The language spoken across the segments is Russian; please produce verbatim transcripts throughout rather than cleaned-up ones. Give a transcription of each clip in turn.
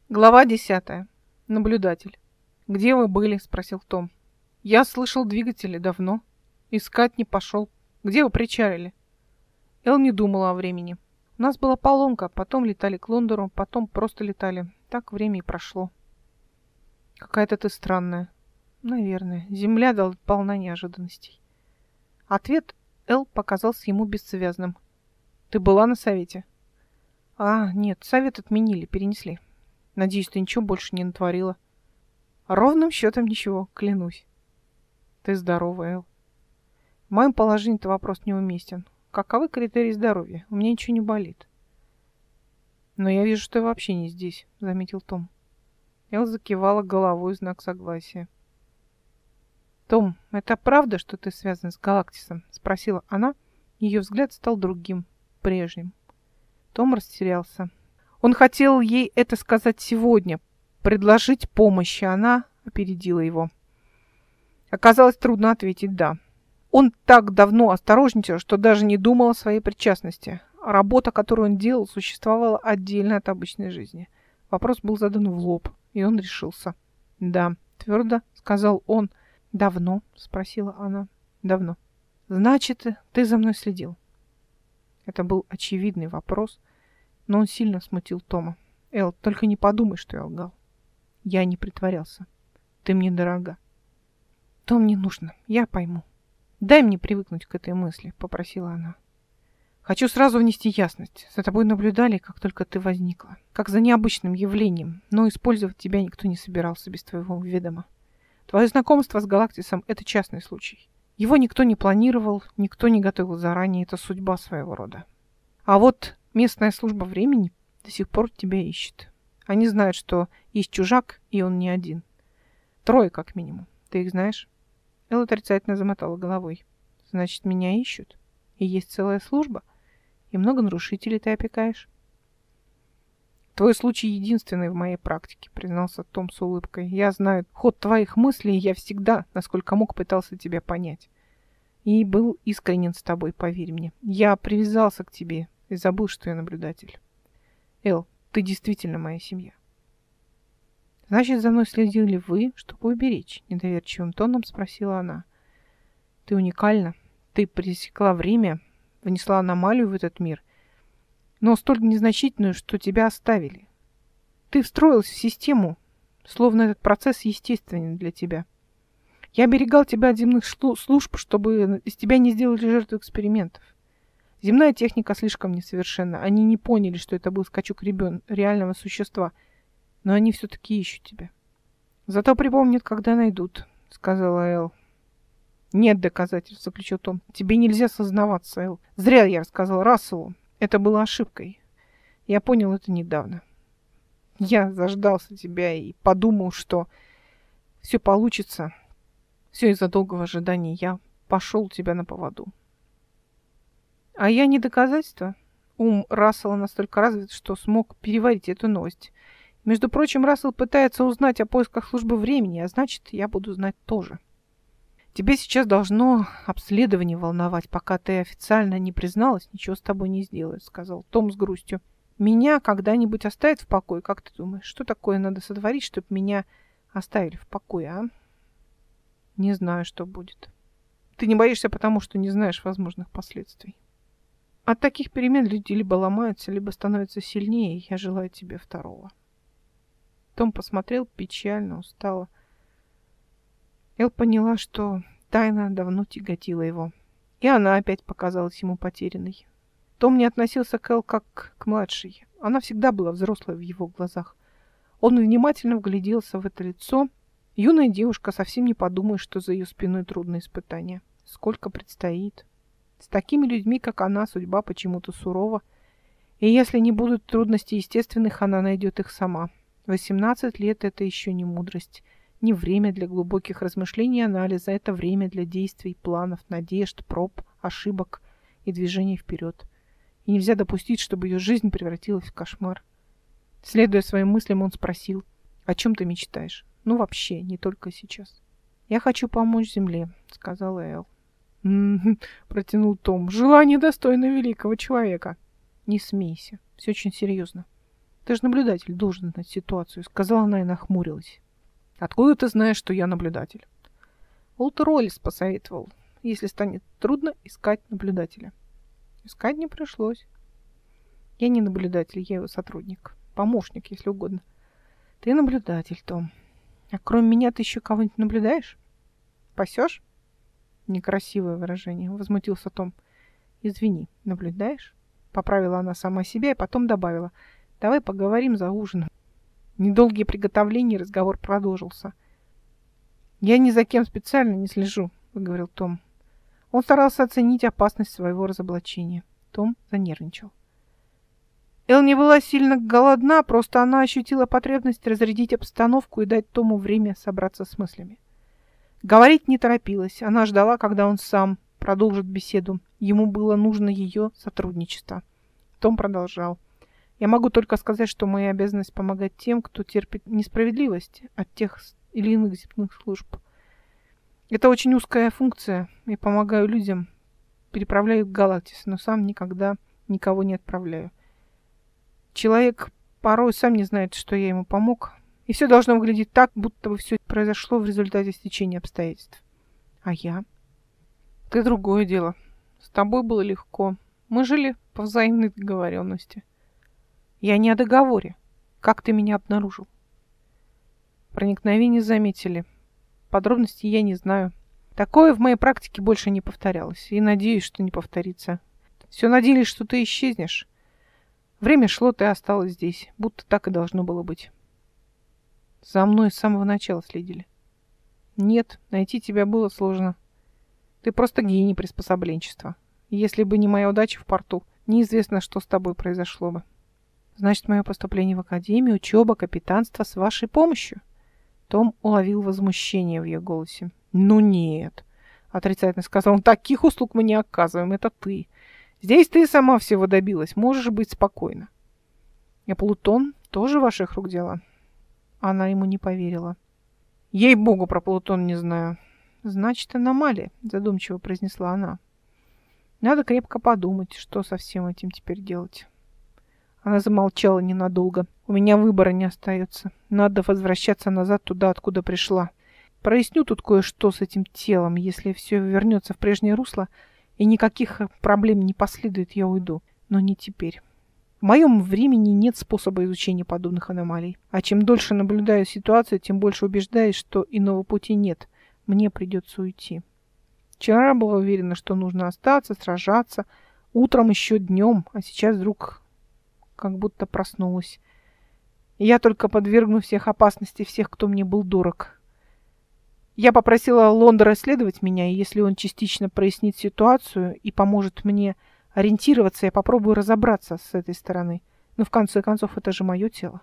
Глава десятая. Наблюдатель. «Где вы были?» — спросил Том. «Я слышал двигатели давно. Искать не пошел. Где вы причалили?» Эл не думала о времени. «У нас была поломка, потом летали к Лондону, потом просто летали. Так время и прошло». «Какая-то ты странная». «Наверное. Земля дал- полна неожиданностей». Ответ Эл показался ему бессвязным. «Ты была на совете?» «А, нет, совет отменили, перенесли. Надеюсь, ты ничего больше не натворила». «Ровным счетом ничего, клянусь». «Ты здорова, Эл». «В моем положении это вопрос неуместен. Каковы критерии здоровья? У меня ничего не болит». «Но я вижу, что ты вообще не здесь», — заметил Том. Эл закивала головой в знак согласия. «Том, это правда, что ты связан с Галактисом?» — спросила она. Ее взгляд стал другим, прежним. Том растерялся. Он хотел ей это сказать сегодня, предложить помощь, и она опередила его. Оказалось, трудно ответить «да». Он так давно осторожничал, что даже не думал о своей причастности. Работа, которую он делал, существовала отдельно от обычной жизни. Вопрос был задан в лоб, и он решился. «Да», — твердо сказал он. «Давно?» — спросила она. «Давно». «Значит, ты за мной следил?» Это был очевидный вопрос, но он сильно смутил Тома. «Эл, только не подумай, что я лгал. Я не притворялся. Ты мне дорога». «Том, не нужно, я пойму. Дай мне привыкнуть к этой мысли», — попросила она. «Хочу сразу внести ясность. За тобой наблюдали, как только ты возникла. Как за необычным явлением, но использовать тебя никто не собирался без твоего ведома. Твое знакомство с Галактисом — это частный случай. Его никто не планировал, никто не готовил заранее, это судьба своего рода. А вот местная служба времени до сих пор тебя ищет. Они знают, что есть чужак, и он не один. Трое, как минимум. Ты их знаешь?» Эл отрицательно замотала головой. «Значит, меня ищут? И есть целая служба? И много нарушителей ты опекаешь?» «Твой случай единственный в моей практике», — признался Том с улыбкой. «Я знаю ход твоих мыслей, и я всегда, насколько мог, пытался тебя понять. И был искренен с тобой, поверь мне. Я привязался к тебе и забыл, что я наблюдатель. Эл, ты действительно моя семья». «Значит, за мной следили вы, чтобы уберечь?» — недоверчивым тоном спросила она. «Ты уникальна. Ты пресекла время, внесла аномалию в этот мир, но столь незначительную, что тебя оставили. Ты встроилась в систему, словно этот процесс естественен для тебя. Я оберегал тебя от земных служб, чтобы из тебя не сделали жертву экспериментов. Земная техника слишком несовершенна. Они не поняли, что это был скачок ребен... реального существа, но они все-таки ищут тебя. Зато припомнят, когда найдут», — сказала Эл. «Нет доказательств», — заключил Том. «Тебе нельзя сознаваться, Эл. Зря я рассказал Расселу. Это было ошибкой. Я понял это недавно. Я заждался тебя и подумал, что все получится. Все из-за долгого ожидания. Я пошел у тебя на поводу». «А я не доказательство?» Ум Рассела настолько развит, что смог переварить эту новость. «Между прочим, Рассел пытается узнать о поисках службы времени, а значит, я буду знать тоже. Тебя сейчас должно обследование волновать, пока ты официально не призналась, ничего с тобой не сделают», — сказал Том с грустью. «Меня когда-нибудь оставят в покое, как ты думаешь? Что такое надо сотворить, чтобы меня оставили в покое, а?» «Не знаю, что будет». «Ты не боишься, потому что не знаешь возможных последствий. От таких перемен люди либо ломаются, либо становятся сильнее, и я желаю тебе второго». Том посмотрел печально, устало. Эл поняла, что тайна давно тяготила его. И она опять показалась ему потерянной. Том не относился к Эл как к младшей. Она всегда была взрослой в его глазах. Он внимательно вгляделся в это лицо. Юная девушка совсем не подумает, что за ее спиной трудные испытания. Сколько предстоит. С такими людьми, как она, судьба почему-то сурова. И если не будут трудностей естественных, она найдет их сама. Восемнадцать лет — это еще не мудрость. Не время для глубоких размышлений и анализа. Это время для действий, планов, надежд, проб, ошибок и движений вперед. И нельзя допустить, чтобы ее жизнь превратилась в кошмар. Следуя своим мыслям, он спросил: «О чем ты мечтаешь? Ну, вообще, не только сейчас». «Я хочу помочь Земле», — сказала Эл. «М-м-м», протянул Том. «Желание достойно великого человека». «Не смейся. Все очень серьезно. Ты же наблюдатель, должен знать ситуацию, сказала она и нахмурилась. Откуда ты знаешь, что я наблюдатель? Уолтер Уоллес посоветовал, если станет трудно, искать наблюдателя. Искать не пришлось. Я не наблюдатель, я его сотрудник. Помощник, если угодно. Ты наблюдатель, Том. А кроме меня ты еще кого-нибудь наблюдаешь? Пасешь? Некрасивое выражение, возмутился Том. Извини, наблюдаешь? Поправила она сама себя и потом добавила. Давай поговорим за ужином. Недолгие приготовления, разговор продолжился. Я ни за кем специально не слежу, выговорил Том. Он старался оценить опасность своего разоблачения. Том занервничал. Эл не была сильно голодна, просто она ощутила потребность разрядить обстановку и дать Тому время собраться с мыслями. Говорить не торопилась, она ждала, когда он сам продолжит беседу. Ему было нужно ее сотрудничество. Том продолжал. Я могу только сказать, что моя обязанность помогать тем, кто терпит несправедливость от тех или иных земных служб. Это очень узкая функция. Я помогаю людям, переправляю в Галактис, но сам никогда никого не отправляю. Человек порой сам не знает, что я ему помог, и все должно выглядеть так, будто бы все произошло в результате стечения обстоятельств. А я? Ты другое дело. С тобой было легко. Мы жили по взаимной договоренности. Я не о договоре. Как ты меня обнаружил? Проникновение заметили. Подробностей я не знаю. Такое в моей практике больше не повторялось, и надеюсь, что не повторится. Все надеялись, что ты исчезнешь. Время шло, ты осталась здесь, будто так и должно было быть. За мной с самого начала следили. Нет, найти тебя было сложно. Ты просто гений приспособленчества. Если бы не моя удача в порту, неизвестно, что с тобой произошло бы. Значит, мое поступление в академию, учеба, капитанство с вашей помощью? Том уловил возмущение в ее голосе. Ну нет, отрицательно сказал он, таких услуг мы не оказываем, это ты. Здесь ты сама всего добилась, можешь быть спокойна. И Плутон тоже ваших рук дело? Она ему не поверила. Ей-богу, про Плутон не знаю. Значит, аномалия, задумчиво произнесла она. Надо крепко подумать, что со всем этим теперь делать. Она замолчала ненадолго. У меня выбора не остается. Надо возвращаться назад туда, откуда пришла. Проясню тут кое-что с этим телом. Если все вернется в прежнее русло, и никаких проблем не последует, я уйду. Но не теперь. В моем времени нет способа изучения подобных аномалий. А чем дольше наблюдаю ситуацию, тем больше убеждаюсь, что иного пути нет. Мне придется уйти. Вчера была уверена, что нужно остаться, сражаться. Утром еще днем, а сейчас вдруг как будто проснулась. И я только подвергну всех опасности всех, кто мне был дорог. Я попросила Лондора исследовать меня, и если он частично прояснит ситуацию и поможет мне ориентироваться, я попробую разобраться с этой стороны. Но в конце концов, это же мое тело.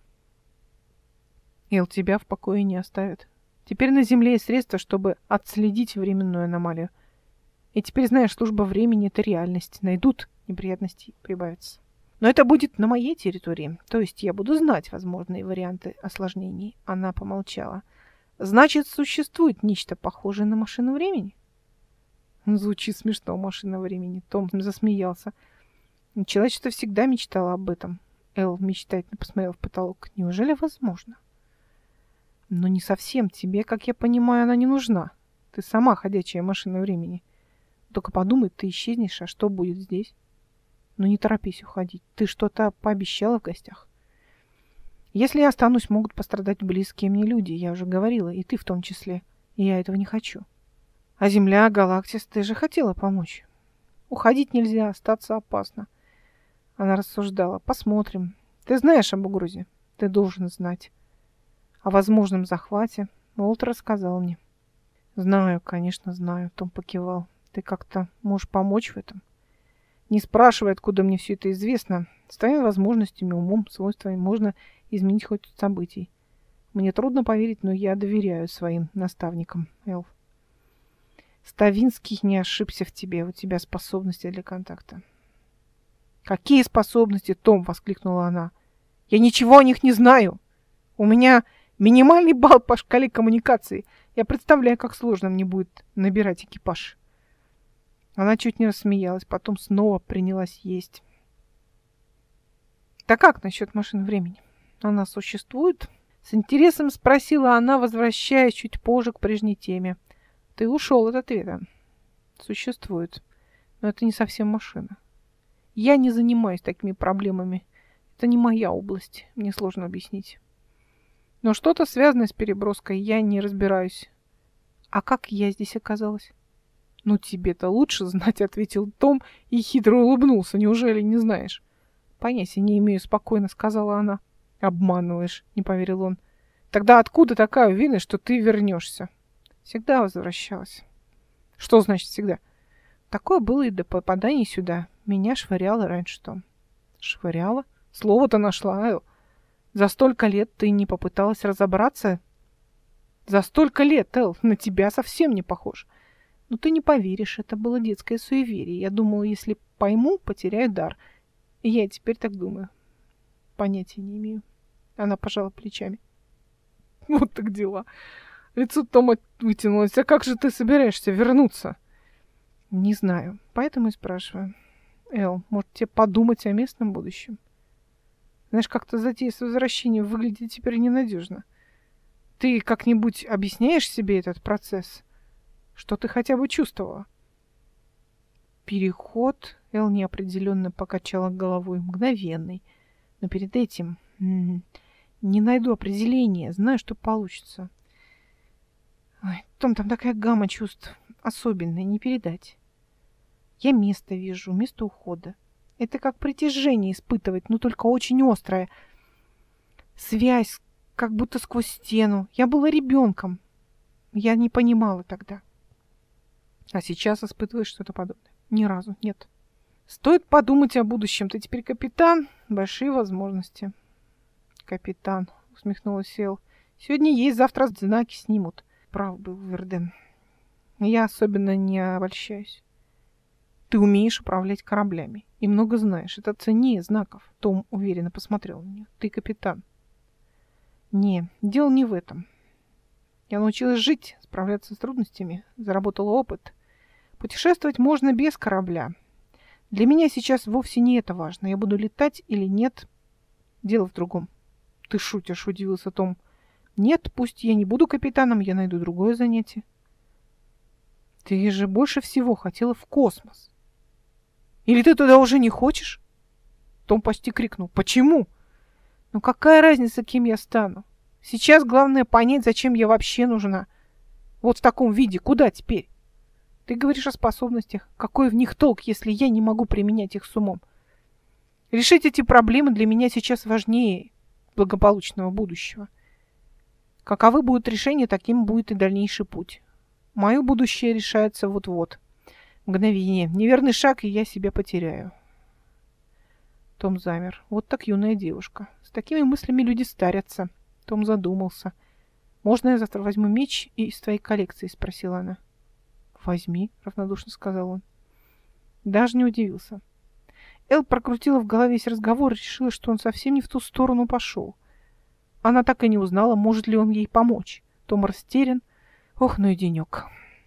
Эл тебя в покое не оставит. Теперь на Земле есть средства, чтобы отследить временную аномалию. И теперь, знаешь, служба времени — это реальность. Найдут, неприятностей прибавится. Но это будет на моей территории. То есть я буду знать возможные варианты осложнений. Она помолчала. Значит, существует нечто похожее на машину времени? Звучит смешно, машина времени. Том засмеялся. Человечество всегда мечтало об этом. Эл мечтательно посмотрел в потолок. Неужели возможно? Но не совсем. Тебе, как я понимаю, она не нужна. Ты сама ходячая машина времени. Только подумай, ты исчезнешь, а что будет здесь? Ну не торопись уходить. Ты что-то пообещала в гостях. Если я останусь, могут пострадать близкие мне люди. Я уже говорила, и ты в том числе. И я этого не хочу. А Земля, Галактис, ты же хотела помочь. Уходить нельзя, остаться опасно. Она рассуждала. Посмотрим. Ты знаешь об угрозе? Ты должен знать. О возможном захвате Уолтер рассказал мне. Знаю, конечно, знаю. Том покивал. Ты как-то можешь помочь в этом? Не спрашивай, откуда мне все это известно. С твоими возможностями, умом, свойствами можно изменить хоть событий. Мне трудно поверить, но я доверяю своим наставникам, Эл. Ставинский не ошибся в тебе. У тебя способности для контакта. Какие способности, Том? Воскликнула она. Я ничего о них не знаю. У меня минимальный балл по шкале коммуникации. Я представляю, как сложно мне будет набирать экипаж. Она чуть не рассмеялась, потом снова принялась есть. Так как насчет машин времени? Она существует? С интересом спросила она, возвращаясь чуть позже к прежней теме. Ты ушел от ответа. Существует. Но это не совсем машина. Я не занимаюсь такими проблемами. Это не моя область. Мне сложно объяснить. Но что-то связанное с переброской, я не разбираюсь. А как я здесь оказалась? Ну, тебе-то лучше знать, ответил Том и хитро улыбнулся. Неужели не знаешь? Понятия не имею, спокойно сказала она. Обманываешь, не поверил он. Тогда откуда такая уверенность, что ты вернешься? Всегда возвращалась. Что значит всегда? Такое было и до попадания сюда. Меня швыряло раньше, Том. Швыряло? Слово-то нашла, Эл. За столько лет ты не попыталась разобраться? За столько лет, Эл, на тебя совсем не похож. Но ты не поверишь, это было детское суеверие. Я думала, если пойму, потеряю дар. И я теперь так думаю. Понятия не имею. Она пожала плечами. Вот так дела. Лицо Тома вытянулось. А как же ты собираешься вернуться? Не знаю. Поэтому и спрашиваю. Эл, может тебе подумать о местном будущем? Знаешь, как-то затея с возвращением выглядит теперь ненадежно. Ты как-нибудь объясняешь себе этот процесс? Что ты хотя бы чувствовала? Переход, Эл неопределенно покачала головой, мгновенный. Но перед этим м-м, не найду определения, знаю, что получится. Ой, Том, там такая гамма чувств особенная, не передать. Я место вижу, место ухода. Это как притяжение испытывать, но только очень острое. Связь, как будто сквозь стену. Я была ребенком. Я не понимала тогда. А сейчас испытываешь что-то подобное? Ни разу, нет. Стоит подумать о будущем. Ты теперь капитан. Большие возможности. Капитан, усмехнулась Эл. Сегодня есть, завтра знаки снимут. Прав был Верден. Я особенно не обольщаюсь. Ты умеешь управлять кораблями и много знаешь. Это ценнее знаков. Том уверенно посмотрел на нее. Ты капитан. Не, дело не в этом. Я научилась жить, справляться с трудностями, заработала опыт. Путешествовать можно без корабля. Для меня сейчас вовсе не это важно. Я буду летать или нет. Дело в другом. Ты шутишь, удивился Том. Нет, пусть я не буду капитаном, я найду другое занятие. Ты же больше всего хотела в космос. Или ты туда уже не хочешь? Том почти крикнул. Почему? Ну какая разница, кем я стану? Сейчас главное понять, зачем я вообще нужна. Вот в таком виде. Куда теперь? Ты говоришь о способностях. Какой в них толк, если я не могу применять их с умом? Решить эти проблемы для меня сейчас важнее благополучного будущего. Каковы будут решения, таким будет и дальнейший путь. Мое будущее решается вот-вот. Мгновение. Неверный шаг, и я себя потеряю. Том замер. Вот так юная девушка. С такими мыслями люди старятся. Том задумался. «Можно я завтра возьму меч и из твоей коллекции?» — спросила она. «Возьми», — равнодушно сказал он. Даже не удивился. Эл прокрутила в голове весь разговор и решила, что он совсем не в ту сторону пошел. Она так и не узнала, может ли он ей помочь. Том растерян. Ох, ну и денек.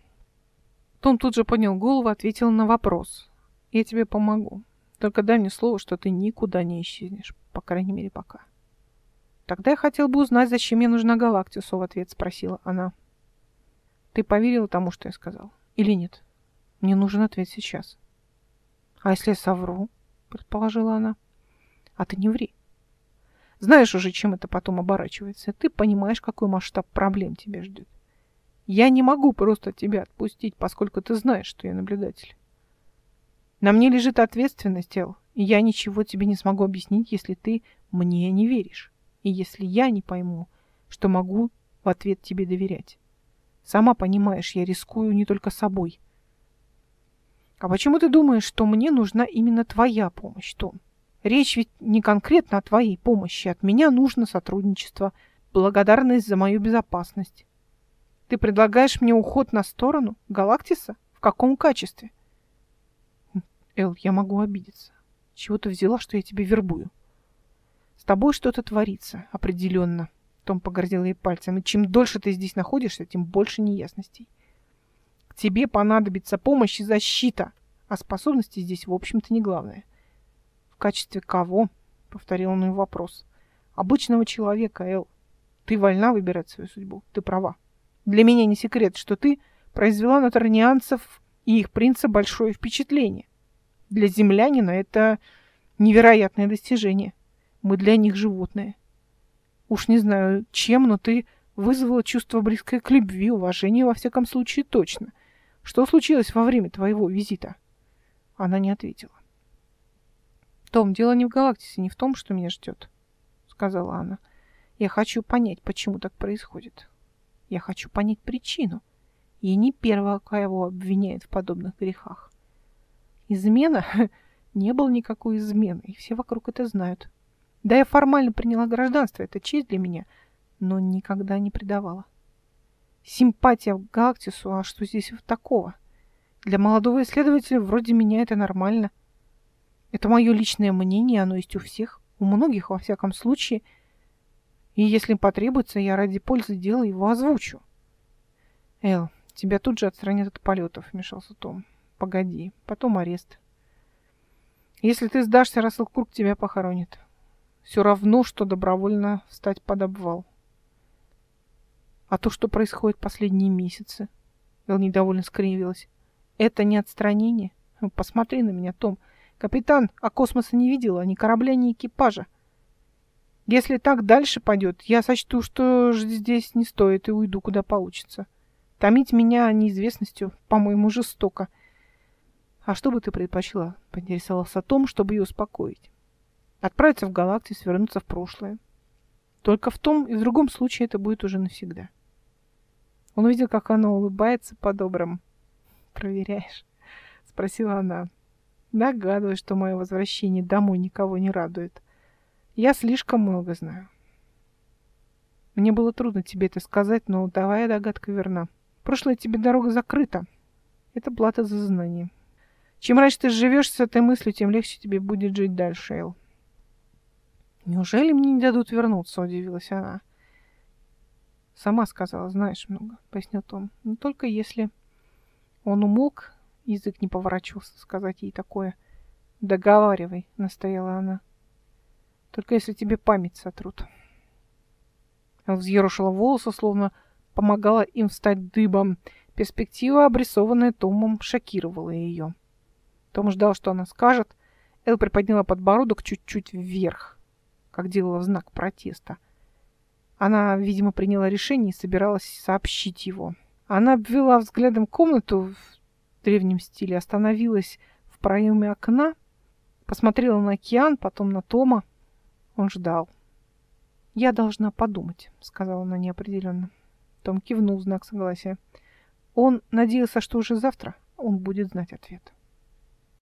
Том тут же поднял голову и ответил на вопрос. «Я тебе помогу. Только дай мне слово, что ты никуда не исчезнешь. По крайней мере, пока». «Тогда я хотел бы узнать, зачем мне нужна Галактиса», — в ответ спросила она. «Ты поверила тому, что я сказал? Или нет? Мне нужен ответ сейчас». «А если я совру?» — предположила она. «А ты не ври. Знаешь уже, чем это потом оборачивается. Ты понимаешь, какой масштаб проблем тебя ждет. Я не могу просто тебя отпустить, поскольку ты знаешь, что я наблюдатель. На мне лежит ответственность, Эл, и я ничего тебе не смогу объяснить, если ты мне не веришь. И если я не пойму, что могу в ответ тебе доверять. Сама понимаешь, я рискую не только собой. А почему ты думаешь, что мне нужна именно твоя помощь, Том? Речь ведь не конкретно о твоей помощи. От меня нужно сотрудничество, благодарность за мою безопасность. Ты предлагаешь мне уход на сторону Галактиса? В каком качестве? Эл, я могу обидеться. Чего ты взяла, что я тебя вербую? С тобой что-то творится, определенно. Том погрозил ей пальцем. И чем дольше ты здесь находишься, тем больше неясностей. К тебе понадобится помощь и защита. А способности здесь, в общем-то, не главное. В качестве кого? повторил он ее вопрос. Обычного человека, Эл. Ты вольна выбирать свою судьбу. Ты права. Для меня не секрет, что ты произвела на тарнианцев и их принца большое впечатление. Для землянина это невероятное достижение. Мы для них животные. Уж не знаю, чем, но ты вызвала чувство близкое к любви, уважение, во всяком случае, точно. Что случилось во время твоего визита? Она не ответила. Том, дело не в Галактисе, не в том, что меня ждет, сказала она. Я хочу понять, почему так происходит. Я хочу понять причину. Я не первая, кого обвиняет в подобных грехах. Измена? Не было никакой измены, и все вокруг это знают. Да, я формально приняла гражданство, это честь для меня, но никогда не предавала. Симпатия к Галактису, а что здесь такого? Для молодого исследователя вроде меня это нормально. Это мое личное мнение, оно есть у всех, у многих во всяком случае. И если потребуется, я ради пользы дела его озвучу. Эл, тебя тут же отстранят от полетов, вмешался Том. Погоди, потом арест. Если ты сдашься, Рассел Круг тебя похоронит. Все равно, что добровольно встать под обвал. А то, что происходит последние месяцы, Эл недовольно скривилась. Это не отстранение? Посмотри на меня, Том. Капитан, а космоса не видела, ни корабля, ни экипажа. Если так дальше пойдет, я сочту, что здесь не стоит, и уйду, куда получится. Томить меня неизвестностью, по-моему, жестоко. А что бы ты предпочла? Поинтересовался Том, чтобы ее успокоить. Отправиться в Галактис, вернуться в прошлое. Только в том и в другом случае это будет уже навсегда. Он увидел, как она улыбается по-доброму. «Проверяешь?» — спросила она. «Догадываюсь, что мое возвращение домой никого не радует. Я слишком много знаю. Мне было трудно тебе это сказать, но твоя догадка верна. Прошлая тебе дорога закрыта. Это плата за знание. Чем раньше ты живешь с этой мыслью, тем легче тебе будет жить дальше, Эл». «Неужели мне не дадут вернуться?» — удивилась она. «Сама сказала, знаешь много», — пояснил Том. «Но только если...» Он умолк, язык не поворачивался сказать ей такое. «Договаривай», — настояла она. «Только если тебе память сотрут». Она взъерошила волосы, словно помогала им встать дыбом. Перспектива, обрисованная Томом, шокировала ее. Том ждал, что она скажет. Эл приподняла подбородок чуть-чуть вверх, как делала в знак протеста. Она, видимо, приняла решение и собиралась сообщить его. Она обвела взглядом комнату в древнем стиле, остановилась в проеме окна, посмотрела на океан, потом на Тома. Он ждал. «Я должна подумать», — сказала она неопределенно. Том кивнул в знак согласия. Он надеялся, что уже завтра он будет знать ответ.